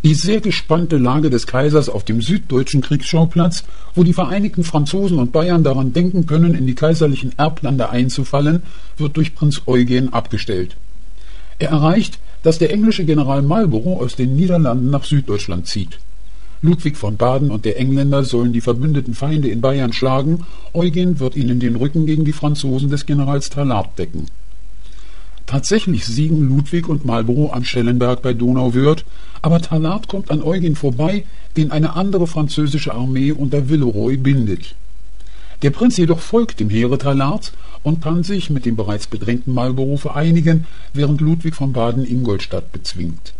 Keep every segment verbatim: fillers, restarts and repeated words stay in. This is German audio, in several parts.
Die sehr gespannte Lage des Kaisers auf dem süddeutschen Kriegsschauplatz, wo die vereinigten Franzosen und Bayern daran denken können, in die kaiserlichen Erblande einzufallen, wird durch Prinz Eugen abgestellt. Er erreicht, dass der englische General Marlborough aus den Niederlanden nach Süddeutschland zieht. Ludwig von Baden und der Engländer sollen die verbündeten Feinde in Bayern schlagen, Eugen wird ihnen den Rücken gegen die Franzosen des Generals Tallard decken. Tatsächlich siegen Ludwig und Marlborough am Schellenberg bei Donauwörth, aber Tallard kommt an Eugen vorbei, den eine andere französische Armee unter Villeroy bindet. Der Prinz jedoch folgt dem Heere Tallards und kann sich mit dem bereits bedrängten Marlborough vereinigen, während Ludwig von Baden Ingolstadt bezwingt.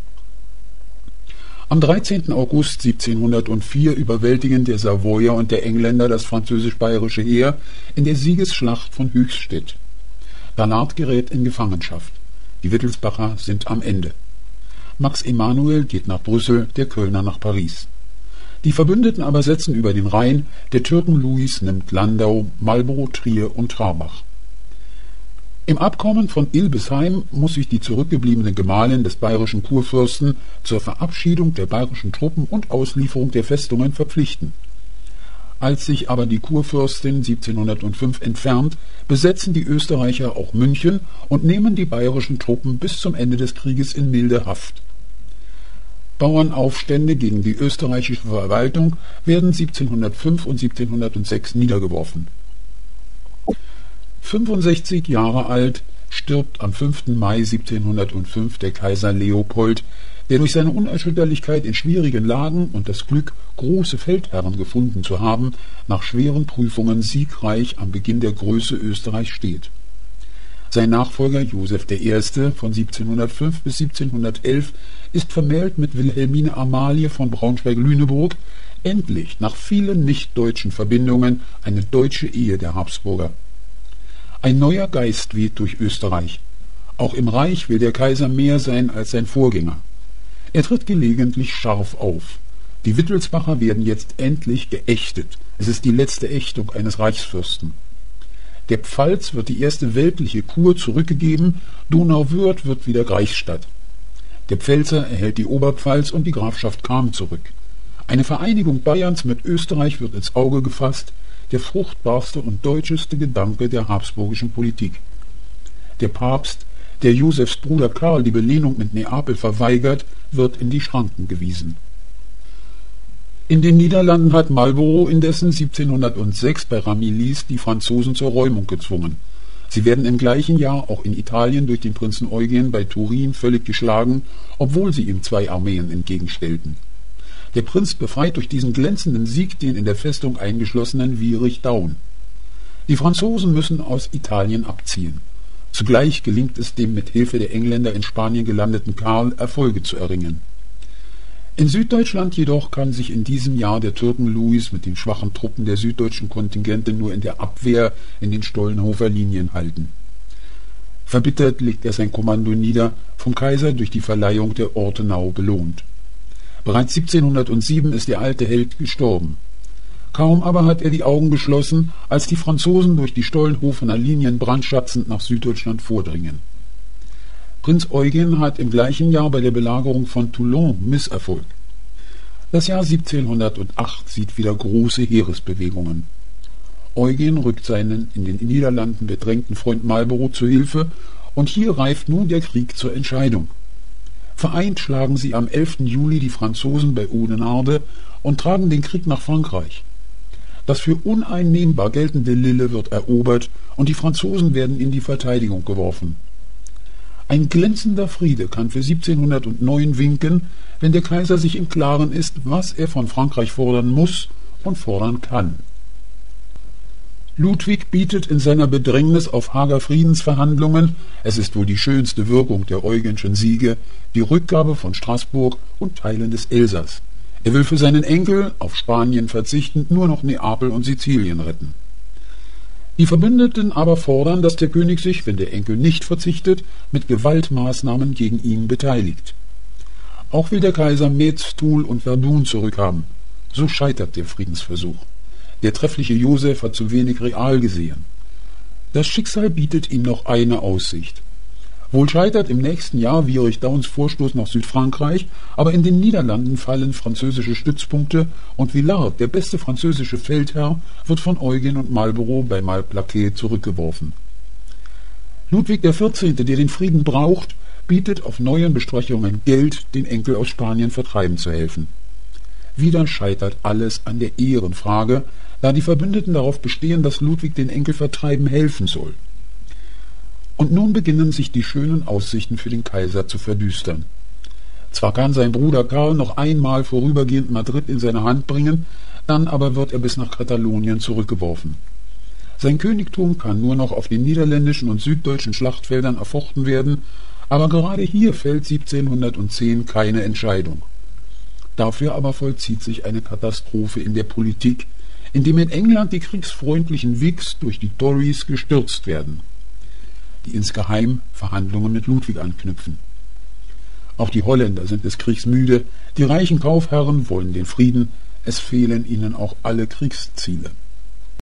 Am dreizehnten August siebzehnhundertvier überwältigen der Savoyer und der Engländer das französisch-bayerische Heer in der Siegesschlacht von Höchstädt. Tallard gerät in Gefangenschaft. Die Wittelsbacher sind am Ende. Max Emanuel geht nach Brüssel, der Kölner nach Paris. Die Verbündeten aber setzen über den Rhein, der Türken Louis nimmt Landau, Marlborough, Trier und Trarbach. Im Abkommen von Ilbesheim muss sich die zurückgebliebene Gemahlin des bayerischen Kurfürsten zur Verabschiedung der bayerischen Truppen und Auslieferung der Festungen verpflichten. Als sich aber die Kurfürstin siebzehnhundertfünf entfernt, besetzen die Österreicher auch München und nehmen die bayerischen Truppen bis zum Ende des Krieges in milde Haft. Bauernaufstände gegen die österreichische Verwaltung werden siebzehnhundertfünf und siebzehnhundertsechs niedergeworfen. fünfundsechzig Jahre alt stirbt am fünften Mai siebzehnhundertfünf der Kaiser Leopold, der durch seine Unerschütterlichkeit in schwierigen Lagen und das Glück, große Feldherren gefunden zu haben, nach schweren Prüfungen siegreich am Beginn der Größe Österreichs steht. Sein Nachfolger Joseph der Erste von siebzehnhundertfünf bis siebzehnhundertelf ist vermählt mit Wilhelmine Amalie von Braunschweig-Lüneburg, endlich nach vielen nicht-deutschen Verbindungen eine deutsche Ehe der Habsburger. Ein neuer Geist weht durch Österreich. Auch im Reich will der Kaiser mehr sein als sein Vorgänger. Er tritt gelegentlich scharf auf. Die Wittelsbacher werden jetzt endlich geächtet. Es ist die letzte Ächtung eines Reichsfürsten. Der Pfalz wird die erste weltliche Kur zurückgegeben, Donauwörth wird wieder Reichsstadt. Der Pfälzer erhält die Oberpfalz und die Grafschaft Cham zurück. Eine Vereinigung Bayerns mit Österreich wird ins Auge gefasst, der fruchtbarste und deutscheste Gedanke der habsburgischen Politik. Der Papst, der Josefs Bruder Karl die Belehnung mit Neapel verweigert, wird in die Schranken gewiesen. In den Niederlanden hat Marlborough indessen siebzehnhundertsechs bei Ramillies die Franzosen zur Räumung gezwungen. Sie werden im gleichen Jahr auch in Italien durch den Prinzen Eugen bei Turin völlig geschlagen, obwohl sie ihm zwei Armeen entgegenstellten. Der Prinz befreit durch diesen glänzenden Sieg den in der Festung eingeschlossenen Wierig Daun. Die Franzosen müssen aus Italien abziehen. Zugleich gelingt es dem mit Hilfe der Engländer in Spanien gelandeten Karl, Erfolge zu erringen. In Süddeutschland jedoch kann sich in diesem Jahr der Türken Louis mit den schwachen Truppen der süddeutschen Kontingente nur in der Abwehr in den Stollenhofer Linien halten. Verbittert legt er sein Kommando nieder, vom Kaiser durch die Verleihung der Ortenau belohnt. Bereits siebzehnhundertsieben ist der alte Held gestorben. Kaum aber hat er die Augen geschlossen, als die Franzosen durch die Stollenhofener Linien brandschatzend nach Süddeutschland vordringen. Prinz Eugen hat im gleichen Jahr bei der Belagerung von Toulon Misserfolg. Das Jahr siebzehnhundertacht sieht wieder große Heeresbewegungen. Eugen rückt seinen in den Niederlanden bedrängten Freund Marlborough zu Hilfe, und hier reift nun der Krieg zur Entscheidung. Vereint schlagen sie am elften Juli die Franzosen bei Oudenarde und tragen den Krieg nach Frankreich. Das für uneinnehmbar geltende Lille wird erobert und die Franzosen werden in die Verteidigung geworfen. Ein glänzender Friede kann für siebzehnhundertneun winken, wenn der Kaiser sich im Klaren ist, was er von Frankreich fordern muss und fordern kann. Ludwig bietet in seiner Bedrängnis auf Haager Friedensverhandlungen, es ist wohl die schönste Wirkung der Eugenschen Siege, die Rückgabe von Straßburg und Teilen des Elsass. Er will für seinen Enkel, auf Spanien verzichtend, nur noch Neapel und Sizilien retten. Die Verbündeten aber fordern, dass der König sich, wenn der Enkel nicht verzichtet, mit Gewaltmaßnahmen gegen ihn beteiligt. Auch will der Kaiser Metz, Toul und Verdun zurückhaben. So scheitert der Friedensversuch. Der treffliche Joseph hat zu wenig real gesehen. Das Schicksal bietet ihm noch eine Aussicht. Wohl scheitert im nächsten Jahr Wierig Dauns Vorstoß nach Südfrankreich, aber in den Niederlanden fallen französische Stützpunkte und Villars, der beste französische Feldherr, wird von Eugen und Marlborough bei Malplaquet zurückgeworfen. Ludwig der Vierzehnte., der den Frieden braucht, bietet auf neuen Bestechungen Geld, den Enkel aus Spanien vertreiben zu helfen. Wieder scheitert alles an der Ehrenfrage, da die Verbündeten darauf bestehen, dass Ludwig den Enkel vertreiben helfen soll. Und nun beginnen sich die schönen Aussichten für den Kaiser zu verdüstern. Zwar kann sein Bruder Karl noch einmal vorübergehend Madrid in seine Hand bringen, dann aber wird er bis nach Katalonien zurückgeworfen. Sein Königtum kann nur noch auf den niederländischen und süddeutschen Schlachtfeldern erfochten werden, aber gerade hier fällt siebzehnhundertzehn keine Entscheidung. Dafür aber vollzieht sich eine Katastrophe in der Politik, indem in England die kriegsfreundlichen Whigs durch die Tories gestürzt werden, die insgeheim Verhandlungen mit Ludwig anknüpfen. Auch die Holländer sind des Kriegs müde, die reichen Kaufherren wollen den Frieden, es fehlen ihnen auch alle Kriegsziele.